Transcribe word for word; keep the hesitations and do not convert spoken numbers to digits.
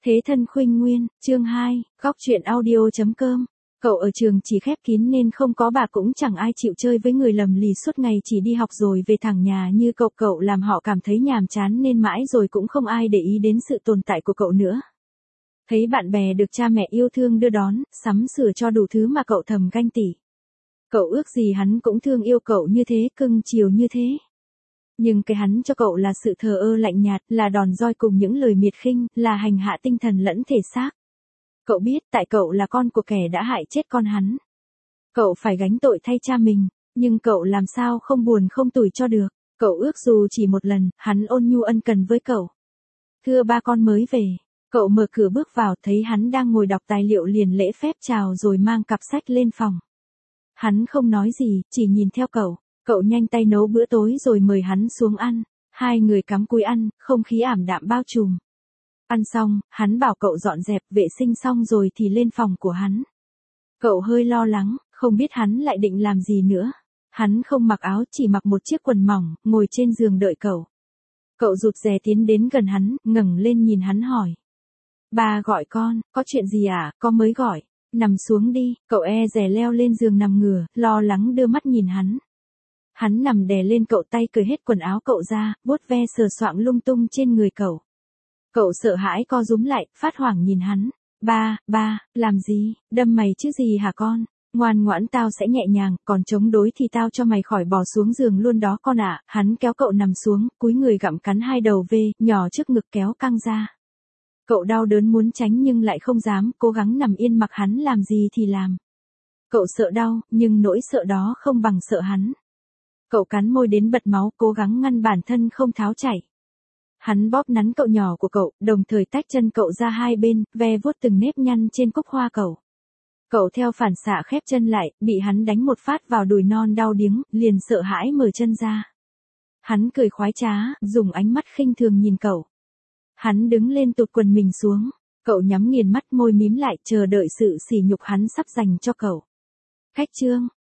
Thế thân khuynh nguyên, chương hai, góc truyện audio.com. Cậu ở trường chỉ khép kín nên không có bà cũng chẳng ai chịu chơi với người lầm lì suốt ngày chỉ đi học rồi về thẳng nhà như cậu. Cậu làm họ cảm thấy nhàm chán nên mãi rồi cũng không ai để ý đến sự tồn tại của cậu nữa. Thấy bạn bè được cha mẹ yêu thương đưa đón, sắm sửa cho đủ thứ mà cậu thầm ganh tị. Cậu ước gì hắn cũng thương yêu cậu như thế, cưng chiều như thế. Nhưng cái hắn cho cậu là sự thờ ơ lạnh nhạt, là đòn roi cùng những lời miệt khinh, là hành hạ tinh thần lẫn thể xác. Cậu biết tại cậu là con của kẻ đã hại chết con hắn. Cậu phải gánh tội thay cha mình, nhưng cậu làm sao không buồn không tủi cho được. Cậu ước dù chỉ một lần, hắn ôn nhu ân cần với cậu. Thưa ba con mới về. Cậu mở cửa bước vào thấy hắn đang ngồi đọc tài liệu liền lễ phép chào rồi mang cặp sách lên phòng. Hắn không nói gì, chỉ nhìn theo cậu. Cậu nhanh tay nấu bữa tối rồi mời hắn xuống ăn. Hai người cắm cúi ăn, không khí ảm đạm bao trùm. Ăn xong, hắn bảo cậu dọn dẹp vệ sinh xong rồi thì lên phòng của hắn. Cậu hơi lo lắng, không biết hắn lại định làm gì nữa. Hắn không mặc áo, chỉ mặc một chiếc quần mỏng, ngồi trên giường đợi cậu. Cậu rụt rè tiến đến gần hắn, ngẩng lên nhìn hắn hỏi. Ba gọi con, có chuyện gì à, con mới gọi. Nằm xuống đi, cậu e dè leo lên giường nằm ngửa, lo lắng đưa mắt nhìn hắn. Hắn nằm đè lên cậu, tay cởi hết quần áo cậu ra, vuốt ve sờ soạng lung tung trên người cậu. Cậu sợ hãi co rúm lại, phát hoảng nhìn hắn. Ba, ba, làm gì, đâm mày chứ gì hả con? Ngoan ngoãn tao sẽ nhẹ nhàng, còn chống đối thì tao cho mày khỏi bỏ xuống giường luôn đó con ạ. Hắn kéo cậu nằm xuống, cúi người gặm cắn hai đầu vê, nhỏ trước ngực kéo căng ra. Cậu đau đớn muốn tránh nhưng lại không dám, cố gắng nằm yên mặc hắn làm gì thì làm. Cậu sợ đau, nhưng nỗi sợ đó không bằng sợ hắn. Cậu cắn môi đến bật máu, cố gắng ngăn bản thân không tháo chảy. Hắn bóp nắn cậu nhỏ của cậu, đồng thời tách chân cậu ra hai bên, ve vuốt từng nếp nhăn trên cúc hoa cậu. Cậu theo phản xạ khép chân lại, bị hắn đánh một phát vào đùi non đau điếng, liền sợ hãi mở chân ra. Hắn cười khoái trá, dùng ánh mắt khinh thường nhìn cậu. Hắn đứng lên tụt quần mình xuống, cậu nhắm nghiền mắt môi mím lại chờ đợi sự sỉ nhục hắn sắp dành cho cậu. Khách trương,